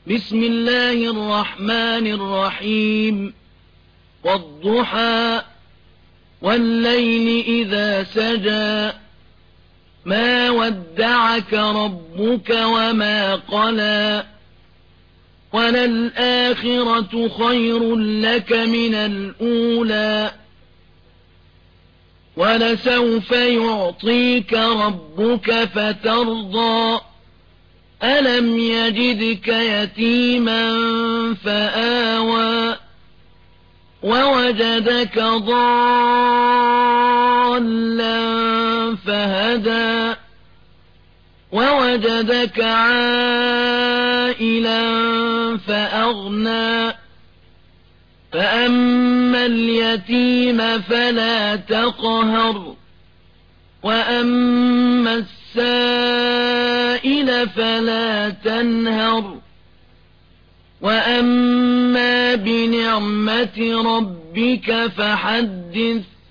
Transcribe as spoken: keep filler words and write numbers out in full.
بسم الله الرحمن الرحيم والضحى والليل إذا سجى ما ودعك ربك وما قلى وللآخرة خير لك من الأولى ولسوف يعطيك ربك فترضى ألم يجدك يتيما فآوى ووجدك ضالا فهدى ووجدك عائلا فأغنى فأما اليتيم فلا تقهر وأما السائل فلا تنهر وأما بنعمة ربك فحدث